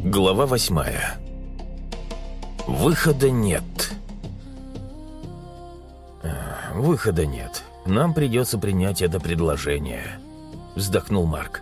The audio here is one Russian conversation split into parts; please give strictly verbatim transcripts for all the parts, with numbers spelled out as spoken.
Глава восьмая. Выхода нет. Выхода нет. Нам придется принять это предложение, вздохнул Марк.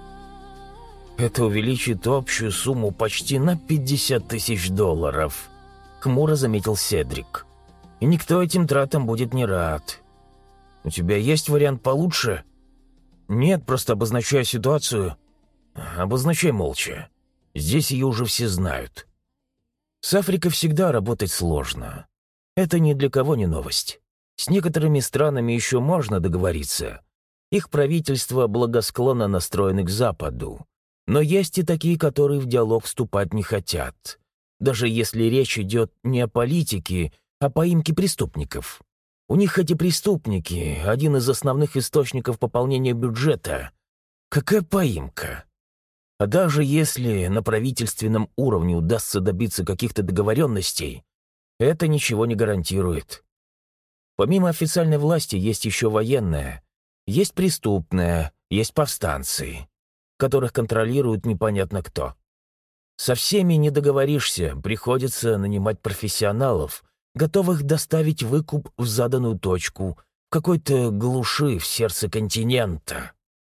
Это увеличит общую сумму почти на пятьдесят тысяч долларов, хмуро заметил Седрик. И никто этим тратам будет не рад. У тебя есть вариант получше? Нет, просто обозначаю ситуацию. Обозначай молча. Здесь ее уже все знают. С Африкой всегда работать сложно. Это ни для кого не новость. С некоторыми странами еще можно договориться. Их правительство благосклонно настроены к Западу. Но есть и такие, которые в диалог вступать не хотят. Даже если речь идет не о политике, а о поимке преступников. У них эти преступники – один из основных источников пополнения бюджета. Какая поимка? А даже если на правительственном уровне удастся добиться каких-то договоренностей, это ничего не гарантирует. Помимо официальной власти есть еще военная, есть преступная, есть повстанцы, которых контролирует непонятно кто. Со всеми не договоришься, приходится нанимать профессионалов, готовых доставить выкуп в заданную точку, в какой-то глуши в сердце континента.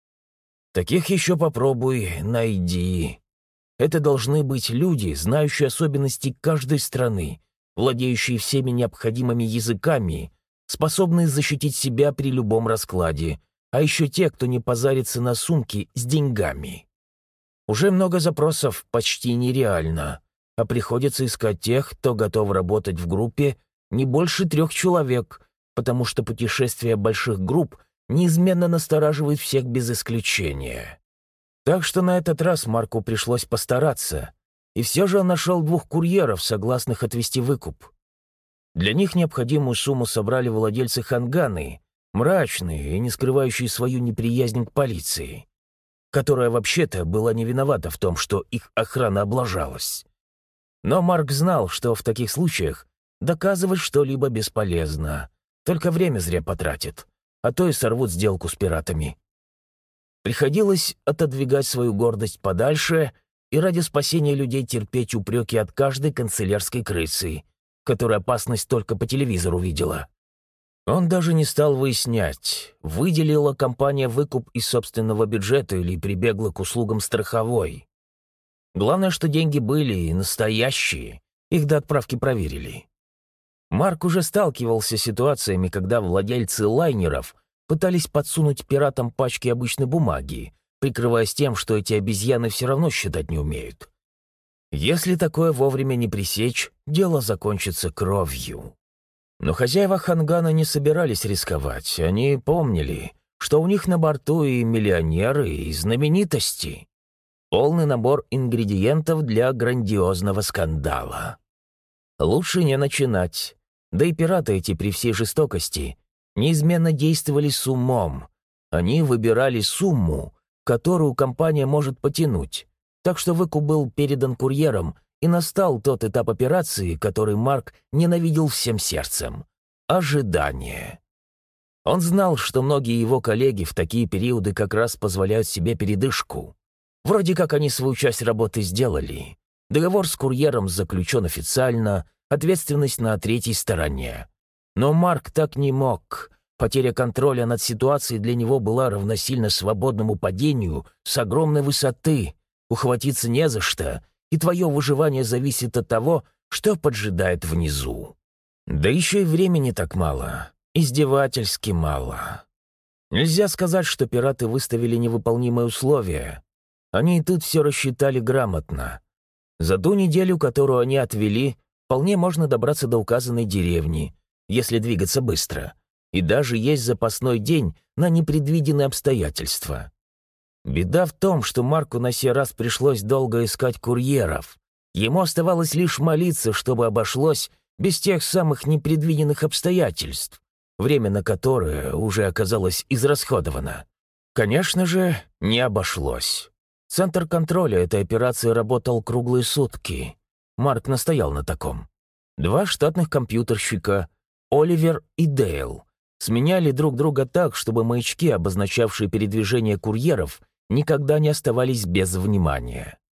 Таких еще попробуй найди. Это должны быть люди, знающие особенности каждой страны, владеющие всеми необходимыми языками, способные защитить себя при любом раскладе, а еще те, кто не позарится на сумки с деньгами. Уже много запросов почти нереально, а приходится искать тех, кто готов работать в группе не больше трех человек, потому что путешествие больших групп неизменно настораживает всех без исключения. Так что на этот раз Марку пришлось постараться, и все же он нашел двух курьеров, согласных отвезти выкуп. Для них необходимую сумму собрали владельцы Ханганы, мрачные и не скрывающие свою неприязнь к полиции, которая вообще-то была не виновата в том, что их охрана облажалась. Но Марк знал, что в таких случаях доказывать что-либо бесполезно, только время зря потратит, а то и сорвут сделку с пиратами. Приходилось отодвигать свою гордость подальше и ради спасения людей терпеть упреки от каждой канцелярской крысы, которая опасность только по телевизору видела. Он даже не стал выяснять, выделила компания выкуп из собственного бюджета или прибегла к услугам страховой. Главное, что деньги были и настоящие, их до отправки проверили. Марк уже сталкивался с ситуациями, когда владельцы лайнеров пытались подсунуть пиратам пачки обычной бумаги, прикрываясь тем, что эти обезьяны все равно считать не умеют. Если такое вовремя не пресечь, дело закончится кровью. Но хозяева Хангана не собирались рисковать, они помнили, что у них на борту и миллионеры, и знаменитости. Полный набор ингредиентов для грандиозного скандала. Лучше не начинать. Да и пираты эти при всей жестокости неизменно действовали с умом. Они выбирали сумму, которую компания может потянуть. Так что выкуп был передан курьером, и настал тот этап операции, который Марк ненавидел всем сердцем — ожидание. Он знал, что многие его коллеги в такие периоды как раз позволяют себе передышку. Вроде как они свою часть работы сделали. Договор с курьером заключен официально, ответственность на третьей стороне. Но Марк так не мог. Потеря контроля над ситуацией для него была равносильна свободному падению с огромной высоты. Ухватиться не за что, и твое выживание зависит от того, что поджидает внизу. Да еще и времени так мало, издевательски мало. Нельзя сказать, что пираты выставили невыполнимые условия. Они и тут все рассчитали грамотно. За ту неделю, которую они отвели, вполне можно добраться до указанной деревни, если двигаться быстро, и даже есть запасной день на непредвиденные обстоятельства. Беда в том, что Марку на сей раз пришлось долго искать курьеров. Ему оставалось лишь молиться, чтобы обошлось без тех самых непредвиденных обстоятельств, время на которое уже оказалось израсходовано. Конечно же, не обошлось. Центр контроля этой операции работал круглые сутки. Марк настоял на таком. Два штатных компьютерщика, Оливер и Дейл, сменяли друг друга так, чтобы маячки, обозначавшие передвижение курьеров, никогда не оставались без внимания.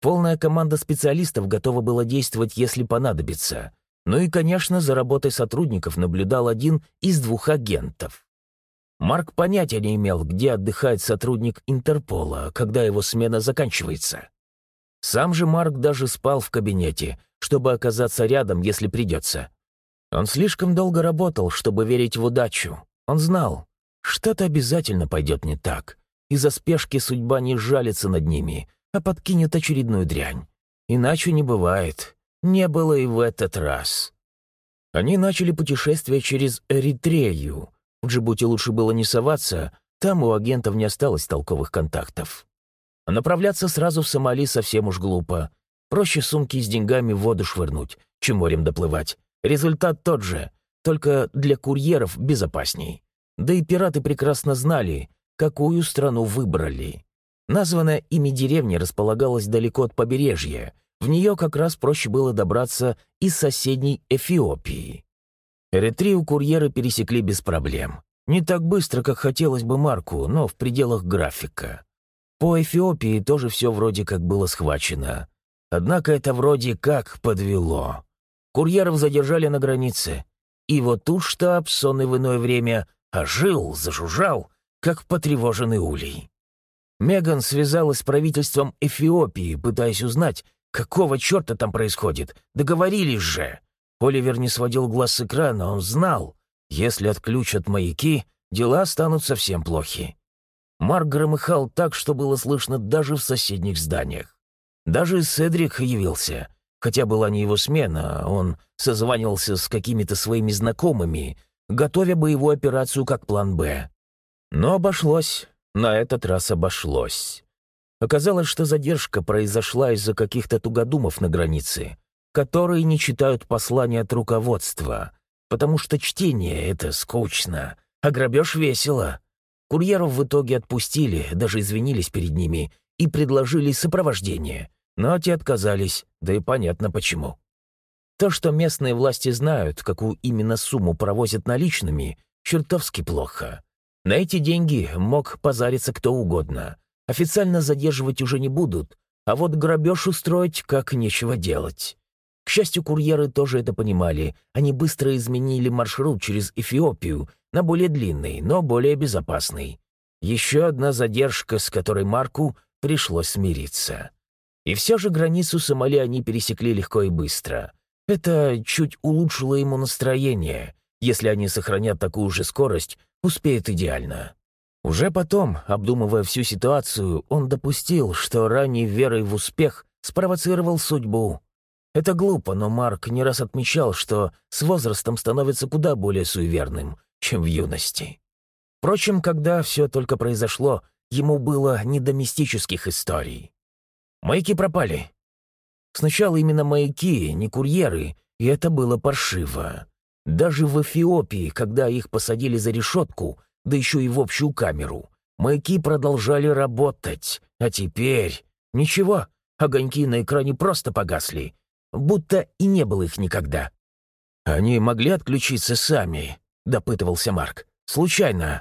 Полная команда специалистов готова была действовать, если понадобится. Ну и, конечно, за работой сотрудников наблюдал один из двух агентов. Марк понятия не имел, где отдыхает сотрудник Интерпола, когда его смена заканчивается. Сам же Марк даже спал в кабинете, чтобы оказаться рядом, если придется. Он слишком долго работал, чтобы верить в удачу. Он знал, что-то обязательно пойдет не так. Из-за спешки судьба не жалится над ними, а подкинет очередную дрянь. Иначе не бывает. Не было и в этот раз. Они начали путешествие через Эритрею. В Джибути лучше было не соваться, там у агентов не осталось толковых контактов. А направляться сразу в Сомали совсем уж глупо. Проще сумки с деньгами в воду швырнуть, чем морем доплывать. Результат тот же, только для курьеров безопасней. Да и пираты прекрасно знали, какую страну выбрали. Названная ими деревня располагалась далеко от побережья. В нее как раз проще было добраться из соседней Эфиопии. Эритрию курьеры пересекли без проблем. Не так быстро, как хотелось бы Марку, но в пределах графика. По Эфиопии тоже все вроде как было схвачено. Однако это вроде как подвело. Курьеров задержали на границе. И вот тут штаб, сонный в иное время, ожил, зажужжал, как потревоженный улей. Меган связалась с правительством Эфиопии, пытаясь узнать, какого черта там происходит. Договорились же. Оливер не сводил глаз с экрана, он знал, если отключат маяки, дела станут совсем плохи. Марк громыхал так, что было слышно даже в соседних зданиях. Даже Седрик явился, хотя была не его смена, он созванивался с какими-то своими знакомыми, готовя боевую операцию как план «Б». Но обошлось, на этот раз обошлось. Оказалось, что задержка произошла из-за каких-то тугодумов на границе, которые не читают послания от руководства, потому что чтение — это скучно, а грабеж весело. Курьеров в итоге отпустили, даже извинились перед ними и предложили сопровождение, но те отказались, да и понятно почему. То, что местные власти знают, какую именно сумму провозят наличными, чертовски плохо. На эти деньги мог позариться кто угодно. Официально задерживать уже не будут, а вот грабеж устроить как нечего делать. К счастью, курьеры тоже это понимали. Они быстро изменили маршрут через Эфиопию на более длинный, но более безопасный. Еще одна задержка, с которой Марку пришлось смириться. И все же границу Сомали они пересекли легко и быстро. Это чуть улучшило ему настроение. Если они сохранят такую же скорость, успеют идеально. Уже потом, обдумывая всю ситуацию, он допустил, что ранней верой в успех спровоцировал судьбу. Это глупо, но Марк не раз отмечал, что с возрастом становится куда более суеверным, чем в юности. Впрочем, когда все только произошло, ему было не до мистических историй. Маяки пропали. Сначала именно маяки, не курьеры, и это было паршиво. Даже в Эфиопии, когда их посадили за решетку, да еще и в общую камеру, маяки продолжали работать. А теперь... Ничего, огоньки на экране просто погасли, будто и не было их никогда. «Они могли отключиться сами», — допытывался Марк. «Случайно».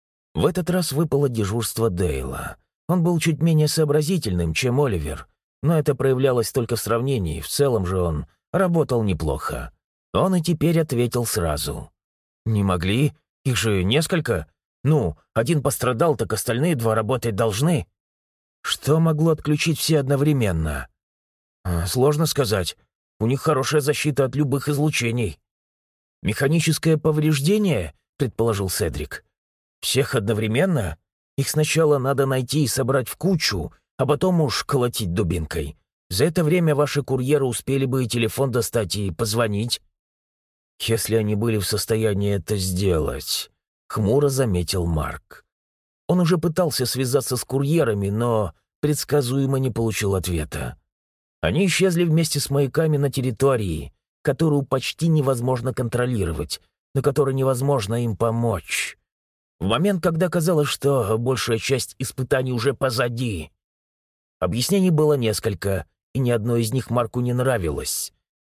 В этот раз выпало дежурство Дейла. Он был чуть менее сообразительным, чем Оливер, но это проявлялось только в сравнении, в целом же он работал неплохо. Он и теперь ответил сразу. «Не могли? Их же несколько. Ну, один пострадал, так остальные два работать должны». «Что могло отключить все одновременно?» «Сложно сказать. У них хорошая защита от любых излучений». «Механическое повреждение?» — предположил Седрик. «Всех одновременно? Их сначала надо найти и собрать в кучу, а потом уж колотить дубинкой. За это время ваши курьеры успели бы и телефон достать, и позвонить». «Если они были в состоянии это сделать», — хмуро заметил Марк. Он уже пытался связаться с курьерами, но предсказуемо не получил ответа. Они исчезли вместе с маяками на территории, которую почти невозможно контролировать, на которой невозможно им помочь. В момент, когда казалось, что большая часть испытаний уже позади. Объяснений было несколько, и ни одно из них Марку не нравилось.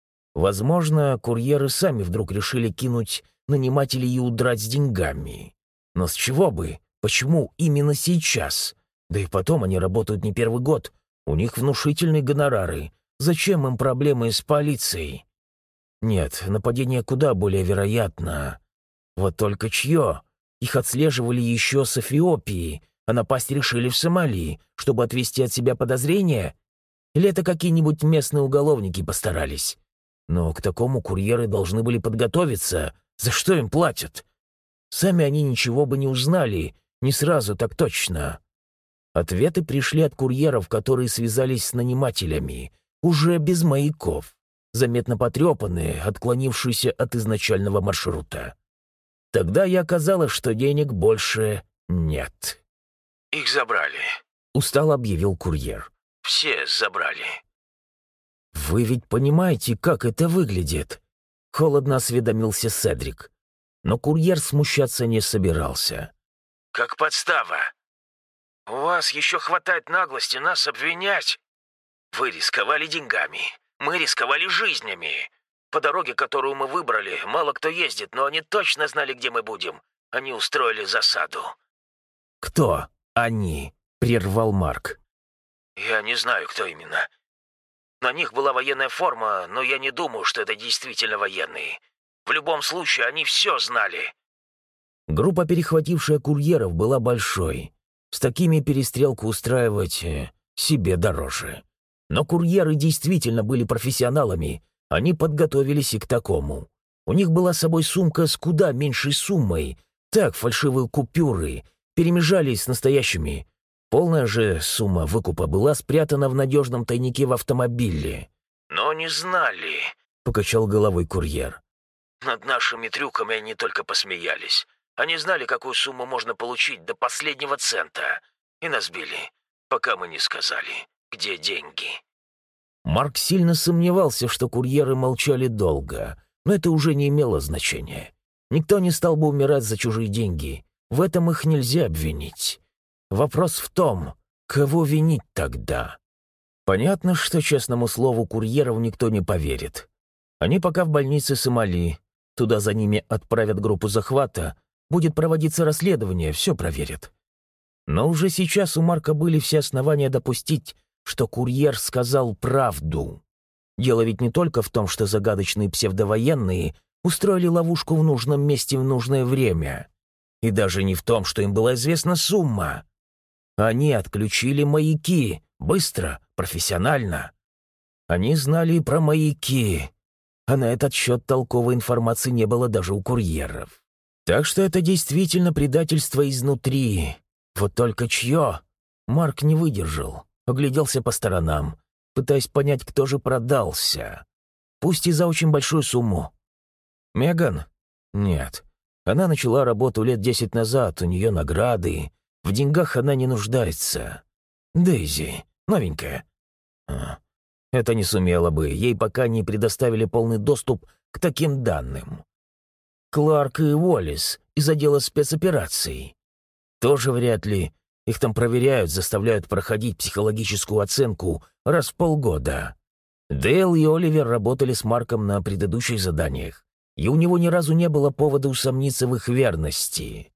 Возможно, курьеры сами вдруг решили кинуть нанимателей и удрать с деньгами. Но с чего бы? Почему именно сейчас? Да и потом они работают не первый год. У них внушительные гонорары. Зачем им проблемы с полицией? Нет, нападение куда более вероятно. Вот только чье? Их отслеживали еще с Эфиопии, а напасть решили в Сомали, чтобы отвести от себя подозрения? Или это какие-нибудь местные уголовники постарались? Но к такому курьеры должны были подготовиться. За что им платят? Сами они ничего бы не узнали, не сразу так точно. Ответы пришли от курьеров, которые связались с нанимателями, уже без маяков, заметно потрепанные, отклонившиеся от изначального маршрута. Тогда и оказалось, что денег больше нет. «Их забрали», — устало объявил курьер. «Все забрали». «Вы ведь понимаете, как это выглядит?» — холодно осведомился Седрик. Но курьер смущаться не собирался. «Как подстава. У вас еще хватает наглости нас обвинять. Вы рисковали деньгами, мы рисковали жизнями. По дороге, которую мы выбрали, мало кто ездит, но они точно знали, где мы будем. Они устроили засаду». «Кто они?» — прервал Марк. «Я не знаю, кто именно. На них была военная форма, но я не думаю, что это действительно военные. В любом случае, они все знали». Группа, перехватившая курьеров, была большой. С такими перестрелку устраивать э, себе дороже. Но курьеры действительно были профессионалами, они подготовились и к такому. У них была с собой сумка с куда меньшей суммой. Так, фальшивые купюры перемежались с настоящими. Полная же сумма выкупа была спрятана в надежном тайнике в автомобиле. «Но не знали», — покачал головой курьер. «Над нашими трюками они только посмеялись. Они знали, какую сумму можно получить до последнего цента. И нас били, пока мы не сказали, где деньги». Марк сильно сомневался, что курьеры молчали долго, но это уже не имело значения. Никто не стал бы умирать за чужие деньги. В этом их нельзя обвинить. Вопрос в том, кого винить тогда. Понятно, что честному слову курьеров никто не поверит. Они пока в больнице Сомали. Туда за ними отправят группу захвата. Будет проводиться расследование, все проверят. Но уже сейчас у Марка были все основания допустить, что курьер сказал правду. Дело ведь не только в том, что загадочные псевдовоенные устроили ловушку в нужном месте в нужное время. И даже не в том, что им была известна сумма. Они отключили маяки. Быстро, профессионально. Они знали и про маяки. А на этот счет толковой информации не было даже у курьеров. Так что это действительно предательство изнутри. Вот только чье? Марк не выдержал. Огляделся по сторонам, пытаясь понять, кто же продался. Пусть и за очень большую сумму. Меган? Нет. Она начала работу лет десять назад, у нее награды. В деньгах она не нуждается. Дейзи, новенькая. А, это не сумела бы, ей пока не предоставили полный доступ к таким данным. Кларк и Уоллес из отдела спецопераций. Тоже вряд ли. Их там проверяют, заставляют проходить психологическую оценку раз в полгода. Дейл и Оливер работали с Марком на предыдущих заданиях, и у него ни разу не было повода усомниться в их верности.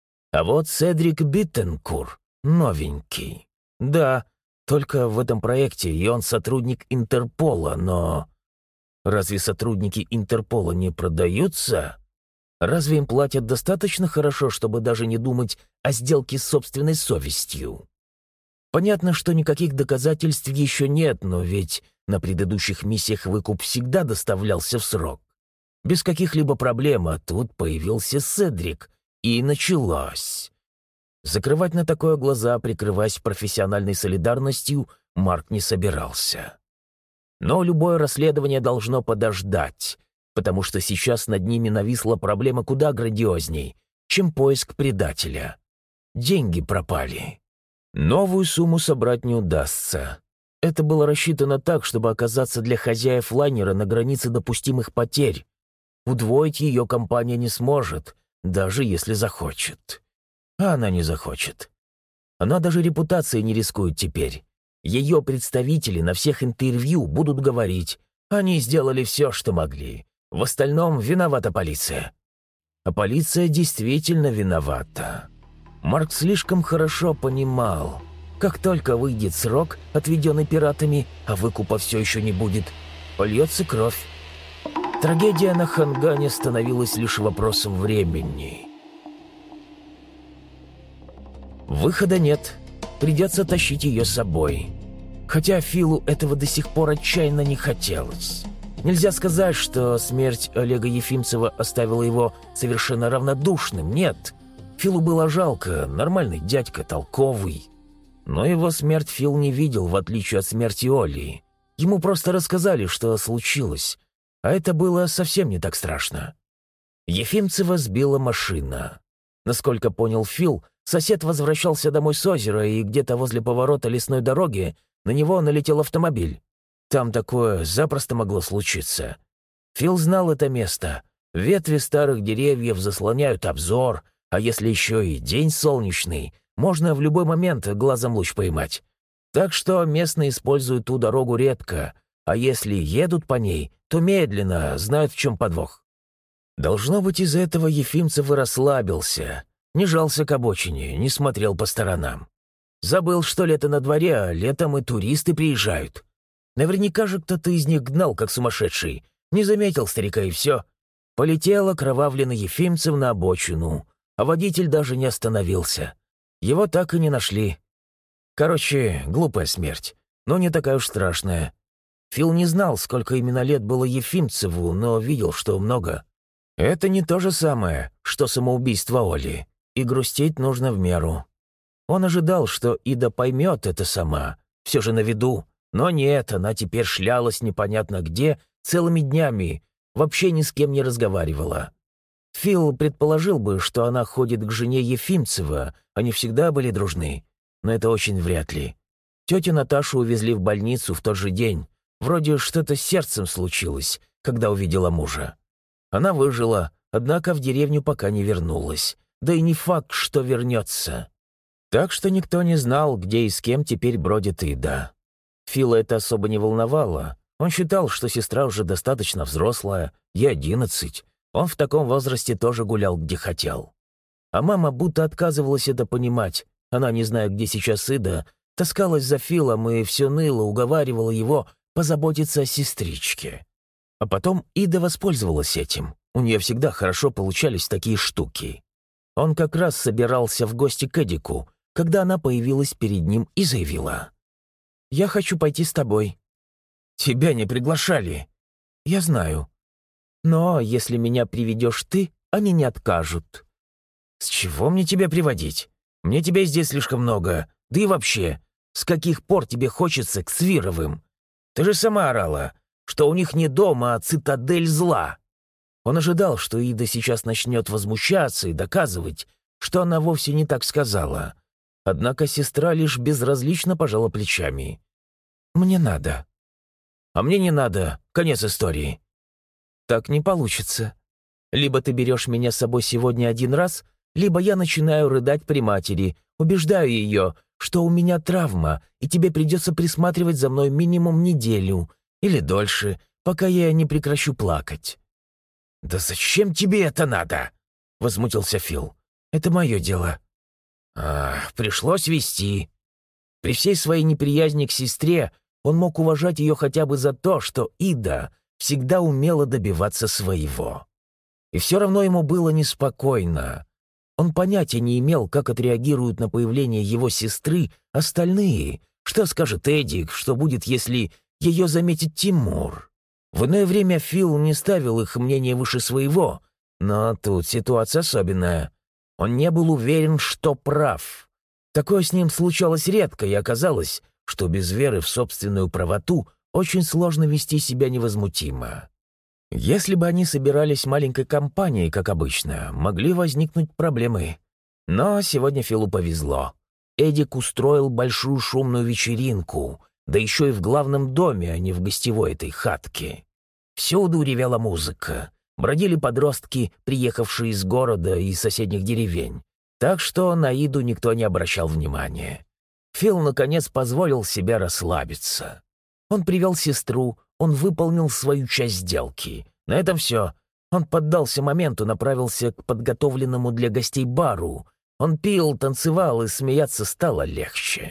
А вот Седрик Биттенкур новенький. Да, только в этом проекте, и он сотрудник Интерпола, но... Разве сотрудники Интерпола не продаются? Разве им платят достаточно хорошо, чтобы даже не думать о сделке с собственной совестью? Понятно, что никаких доказательств еще нет, но ведь на предыдущих миссиях выкуп всегда доставлялся в срок. Без каких-либо проблем, а тут появился Седрик, и началось. Закрывать на такое глаза, прикрываясь профессиональной солидарностью, Марк не собирался. Но любое расследование должно подождать, потому что сейчас над ними нависла проблема куда грандиозней, чем поиск предателя. Деньги пропали. Новую сумму собрать не удастся. Это было рассчитано так, чтобы оказаться для хозяев лайнера на границе допустимых потерь. Удвоить ее компания не сможет, даже если захочет. А она не захочет. Она даже репутацией не рискует теперь. Ее представители на всех интервью будут говорить: они сделали все, что могли. В остальном виновата полиция. А полиция действительно виновата. Марк слишком хорошо понимал. Как только выйдет срок, отведенный пиратами, а выкупа все еще не будет, польется кровь. Трагедия на Хангане становилась лишь вопросом времени. Выхода нет. Придется тащить ее с собой. Хотя Филу этого до сих пор отчаянно не хотелось. Нельзя сказать, что смерть Олега Ефимцева оставила его совершенно равнодушным. Нет, Филу было жалко, нормальный дядька, толковый. Но его смерть Фил не видел, в отличие от смерти Оли. Ему просто рассказали, что случилось. А это было совсем не так страшно. Ефимцева сбила машина. Насколько понял Фил, сосед возвращался домой с озера, и где-то возле поворота лесной дороги на него налетел автомобиль. Там такое запросто могло случиться. Фил знал это место. Ветви старых деревьев заслоняют обзор, а если еще и день солнечный, можно в любой момент глазом луч поймать. Так что местные используют ту дорогу редко, а если едут по ней, то медленно, знают, в чем подвох. Должно быть, из-за этого Ефимцев и расслабился, не жался к обочине, не смотрел по сторонам. Забыл, что лето на дворе, а летом и туристы приезжают. Наверняка же кто-то из них гнал, как сумасшедший. Не заметил старика, и все. Полетел окровавленный Ефимцев на обочину, а водитель даже не остановился. Его так и не нашли. Короче, глупая смерть, но не такая уж страшная. Фил не знал, сколько именно лет было Ефимцеву, но видел, что много. Это не то же самое, что самоубийство Оли, и грустить нужно в меру. Он ожидал, что Ида поймет это сама, все же на виду, но нет, она теперь шлялась непонятно где целыми днями, вообще ни с кем не разговаривала. Фил предположил бы, что она ходит к жене Ефимцева, они всегда были дружны, но это очень вряд ли. Тетю Наташу увезли в больницу в тот же день. Вроде что-то с сердцем случилось, когда увидела мужа. Она выжила, однако в деревню пока не вернулась. Да и не факт, что вернется. Так что никто не знал, где и с кем теперь бродит Ида. Фила это особо не волновало. Он считал, что сестра уже достаточно взрослая, ей одиннадцать. Он в таком возрасте тоже гулял, где хотел. А мама будто отказывалась это понимать. Она, не зная, где сейчас Ида, таскалась за Филом и все ныло, уговаривала его позаботиться о сестричке. А потом Ида воспользовалась этим. У нее всегда хорошо получались такие штуки. Он как раз собирался в гости к Эдику, когда она появилась перед ним и заявила: «Я хочу пойти с тобой». «Тебя не приглашали». «Я знаю. Но если меня приведешь ты, они не откажут». «С чего мне тебя приводить? Мне тебя здесь слишком много. Да и вообще, с каких пор тебе хочется к Свировым? Ты же сама орала, что у них не дом, а цитадель зла». Он ожидал, что Ида сейчас начнет возмущаться и доказывать, что она вовсе не так сказала. Однако сестра лишь безразлично пожала плечами. «Мне надо». «А мне не надо. Конец истории». «Так не получится. Либо ты берешь меня с собой сегодня один раз, либо я начинаю рыдать при матери, убеждаю ее, что у меня травма, и тебе придется присматривать за мной минимум неделю или дольше, пока я не прекращу плакать». «Да зачем тебе это надо?» — возмутился Фил. «Это мое дело». «А, пришлось вести». При всей своей неприязни к сестре он мог уважать ее хотя бы за то, что Ида всегда умела добиваться своего. И все равно ему было неспокойно. Он понятия не имел, как отреагируют на появление его сестры остальные. Что скажет Эдик, что будет, если ее заметит Тимур? В иное время Фил не ставил их мнение выше своего, но тут ситуация особенная. Он не был уверен, что прав. Такое с ним случалось редко, и оказалось, что без веры в собственную правоту очень сложно вести себя невозмутимо. Если бы они собирались маленькой компанией, как обычно, могли возникнуть проблемы. Но сегодня Филу повезло. Эдик устроил большую шумную вечеринку, да еще и в главном доме, а не в гостевой этой хатке. Всюду ревела музыка. Бродили подростки, приехавшие из города и соседних деревень. Так что на Иду никто не обращал внимания. Фил, наконец, позволил себе расслабиться. Он привел сестру, он выполнил свою часть сделки. На этом все. Он поддался моменту, направился к подготовленному для гостей бару. Он пил, танцевал, и смеяться стало легче.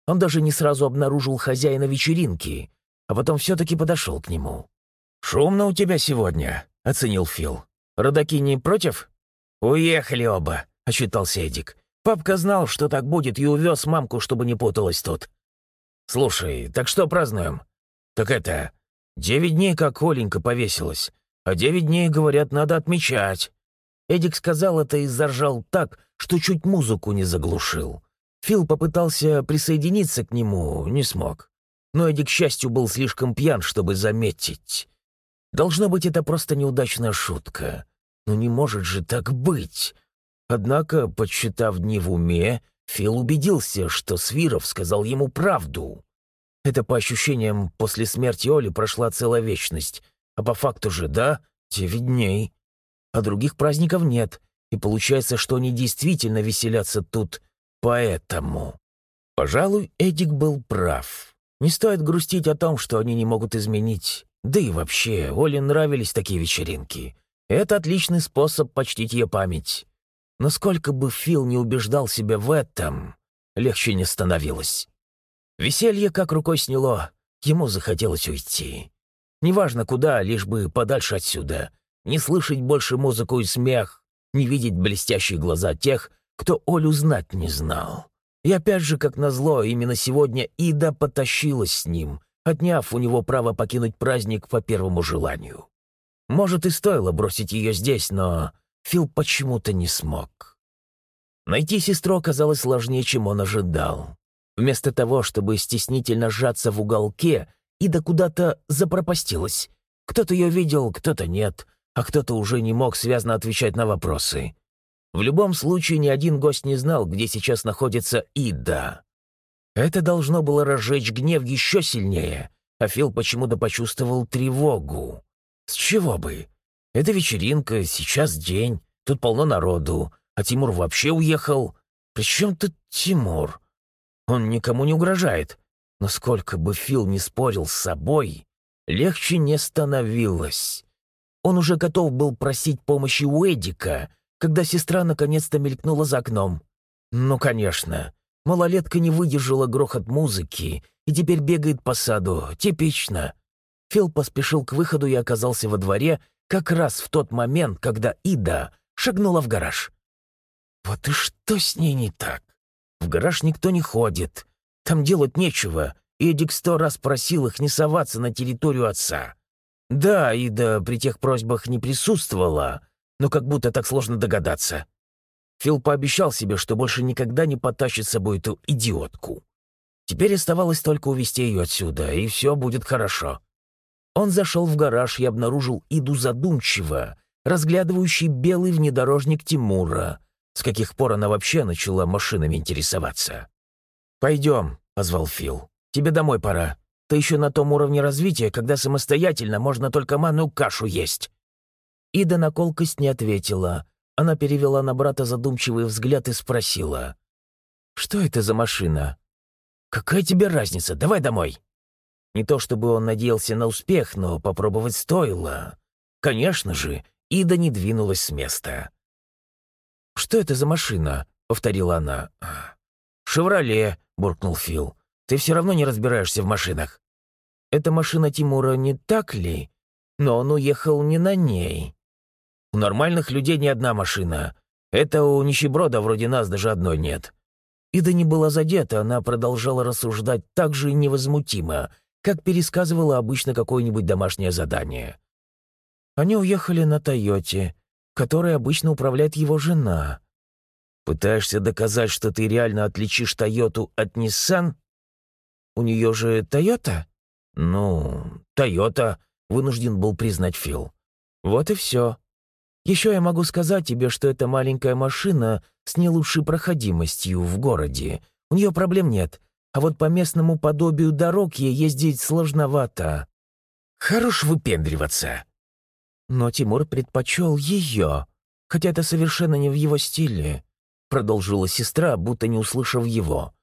Он даже не сразу обнаружил хозяина вечеринки, а потом все-таки подошел к нему. «Шумно у тебя сегодня», — оценил Фил. «Родаки не против?» «Уехали оба», — отчитался Эдик. «Папка знал, что так будет, и увез мамку, чтобы не путалась тут». «Слушай, так что празднуем?» «Так это... Девять дней, как Оленька повесилась. А девять дней, говорят, надо отмечать». Эдик сказал это и заржал так, что чуть музыку не заглушил. Фил попытался присоединиться к нему, не смог. Но Эдик, к счастью, был слишком пьян, чтобы заметить. Должно быть, это просто неудачная шутка. Но не может же так быть. Однако, подсчитав дни в уме, Фил убедился, что Свиров сказал ему правду. Это, по ощущениям, после смерти Оли прошла целая вечность. А по факту же, да, девять дней. А других праздников нет. И получается, что они действительно веселятся тут поэтому. Пожалуй, Эдик был прав. Не стоит грустить о том, что они не могут изменить. Да и вообще, Оле нравились такие вечеринки. Это отличный способ почтить ее память. Но сколько бы Фил не убеждал себя в этом, легче не становилось. Веселье как рукой сняло, ему захотелось уйти. Неважно куда, лишь бы подальше отсюда. Не слышать больше музыку и смех, не видеть блестящие глаза тех, кто Олю знать не знал. И опять же, как назло, именно сегодня Ида потащилась с ним, отняв у него право покинуть праздник по первому желанию. Может, и стоило бросить ее здесь, но Фил почему-то не смог. Найти сестру оказалось сложнее, чем он ожидал. Вместо того, чтобы стеснительно сжаться в уголке, Ида куда-то запропастилась. Кто-то ее видел, кто-то нет, а кто-то уже не мог связно отвечать на вопросы. В любом случае, ни один гость не знал, где сейчас находится Ида. Это должно было разжечь гнев еще сильнее, а Фил почему-то почувствовал тревогу. С чего бы? Это вечеринка, сейчас день, тут полно народу, а Тимур вообще уехал. При чем тут Тимур? Он никому не угрожает. Но сколько бы Фил ни спорил с собой, легче не становилось. Он уже готов был просить помощи у Эдика, когда сестра наконец-то мелькнула за окном. Ну, конечно, малолетка не выдержала грохот музыки и теперь бегает по саду. Типично. Фил поспешил к выходу и оказался во дворе как раз в тот момент, когда Ида шагнула в гараж. Вот и что с ней не так? В гараж никто не ходит. Там делать нечего. Эдик сто раз просил их не соваться на территорию отца. Да, Ида при тех просьбах не присутствовала, но как будто так сложно догадаться. Фил пообещал себе, что больше никогда не потащит с собой эту идиотку. Теперь оставалось только увезти ее отсюда, и все будет хорошо. Он зашел в гараж и обнаружил Иду задумчиво, разглядывающий белый внедорожник Тимура. С каких пор она вообще начала машинами интересоваться? «Пойдем», — позвал Фил. «Тебе домой пора. Ты еще на том уровне развития, когда самостоятельно можно только манную кашу есть». Ида на колкость не ответила. Она перевела на брата задумчивый взгляд и спросила. «Что это за машина?» «Какая тебе разница? Давай домой». Не то чтобы он надеялся на успех, но попробовать стоило. Конечно же, Ида не двинулась с места. «Что это за машина?» — повторила она. «Шевроле», — буркнул Фил. «Ты все равно не разбираешься в машинах». «Это машина Тимура, не так ли? Но он уехал не на ней». «У нормальных людей не одна машина. Это у нищеброда вроде нас даже одной нет». Ида не была задета, она продолжала рассуждать так же невозмутимо, как пересказывала обычно какое-нибудь домашнее задание. Они уехали на «Тойоте», которой обычно управляет его жена. «Пытаешься доказать, что ты реально отличишь «Тойоту» от «Ниссан»? У нее же «Тойота»?» «Ну, «Тойота», — вынужден был признать Фил. «Вот и все. Еще я могу сказать тебе, что это маленькая машина с не лучшей проходимостью в городе. У нее проблем нет, а вот по местному подобию дорог ей ездить сложновато. Хорош выпендриваться». «Но Тимур предпочел ее, хотя это совершенно не в его стиле», — продолжила сестра, будто не услышав его.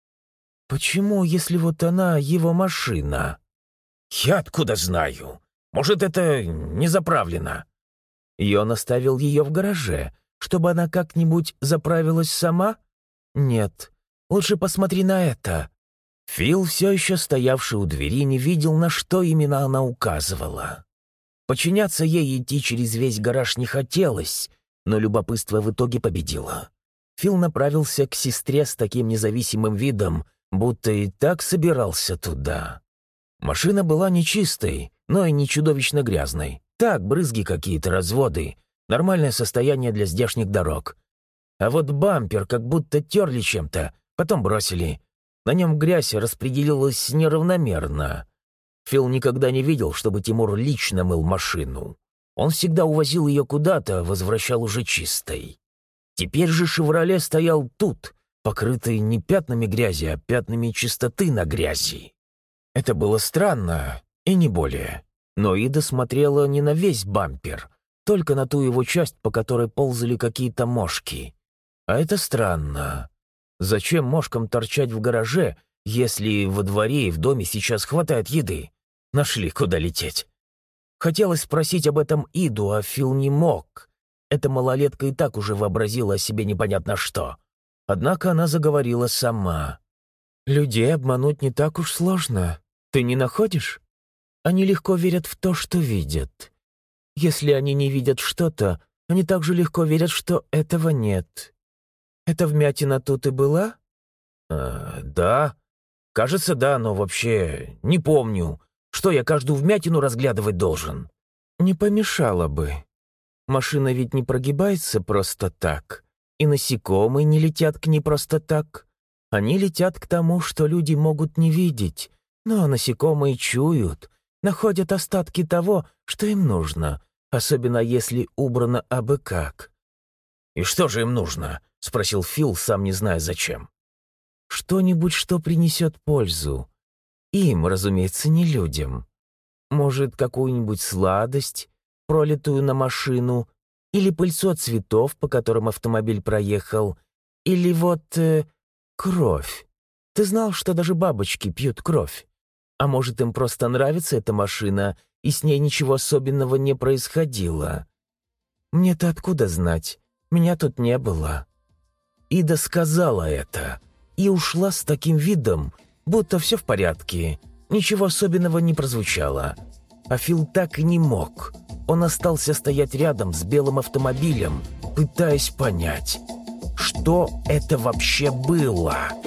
«Почему, если вот она его машина?» «Я откуда знаю? Может, это не заправлено?» «И он оставил ее в гараже, чтобы она как-нибудь заправилась сама?» «Нет, лучше посмотри на это». Фил, все еще стоявший у двери, не видел, на что именно она указывала. Подчиняться ей идти через весь гараж не хотелось, но любопытство в итоге победило. Фил направился к сестре с таким независимым видом, будто и так собирался туда. Машина была не чистой, но и не чудовищно грязной. Так, брызги какие-то, разводы. Нормальное состояние для здешних дорог. А вот бампер как будто терли чем-то, потом бросили. На нем грязь распределилась неравномерно. Фил никогда не видел, чтобы Тимур лично мыл машину. Он всегда увозил ее куда-то, возвращал уже чистой. Теперь же «Шевроле» стоял тут, покрытый не пятнами грязи, а пятнами чистоты на грязи. Это было странно, и не более. Но Ида смотрела не на весь бампер, только на ту его часть, по которой ползали какие-то мошки. А это странно. Зачем мошкам торчать в гараже, если во дворе и в доме сейчас хватает еды? Нашли, куда лететь. Хотелось спросить об этом Иду, а Фил не мог. Эта малолетка и так уже вообразила о себе непонятно что. Однако она заговорила сама. «Людей обмануть не так уж сложно. Ты не находишь? Они легко верят в то, что видят. Если они не видят что-то, они также легко верят, что этого нет. Эта вмятина тут и была?» «Э, да. Кажется, да, но вообще не помню. Что, я каждую вмятину разглядывать должен?» «Не помешало бы. Машина ведь не прогибается просто так, и насекомые не летят к ней просто так. Они летят к тому, что люди могут не видеть, но насекомые чуют, находят остатки того, что им нужно, особенно если убрано абы как». «И что же им нужно?» — спросил Фил, сам не зная зачем. «Что-нибудь, что принесет пользу. Им, разумеется, не людям. Может, какую-нибудь сладость, пролитую на машину, или пыльцу от цветов, по которым автомобиль проехал, или вот э, кровь. Ты знал, что даже бабочки пьют кровь? А может, им просто нравится эта машина, и с ней ничего особенного не происходило? Мне-то откуда знать? Меня тут не было». Ида сказала это и ушла с таким видом, будто все в порядке, ничего особенного не прозвучало. А Фил так и не мог. Он остался стоять рядом с белым автомобилем, пытаясь понять, что это вообще было.